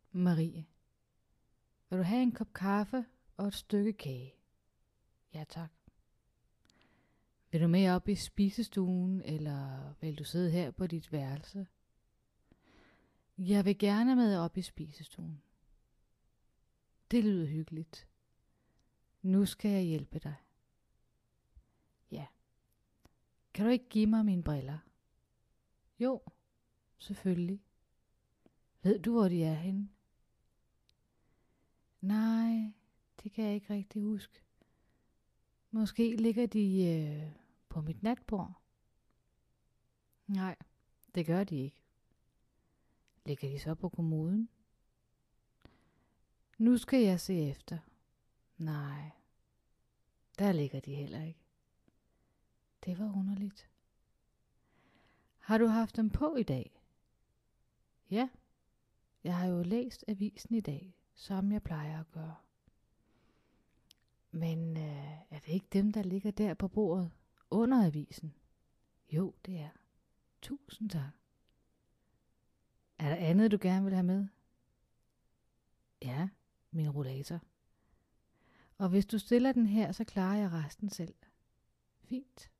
Marie. Vil du have en kop kaffe og et stykke kage? Ja tak. Vil du med op i spisestuen, eller vil du sidde her på dit værelse? Jeg vil gerne med op i spisestuen. Det lyder hyggeligt. Nu skal jeg hjælpe dig. Ja. Kan du ikke give mig mine briller? Jo, selvfølgelig. Ved du, hvor de er henne? Nej, det kan jeg ikke rigtig huske. Måske ligger de på mit natbord. Nej, det gør de ikke. Ligger de så på kommoden? Nu skal jeg se efter. Nej, der ligger de heller ikke. Det var underligt. Har du haft dem på i dag? Ja, jeg har jo læst avisen i dag, som jeg plejer at gøre. Men er det ikke dem, der ligger der på bordet under avisen? Jo, det er. Tusind tak. Er der andet, du gerne vil have med? Ja, min rollator. Og hvis du stiller den her, så klarer jeg resten selv. Fint.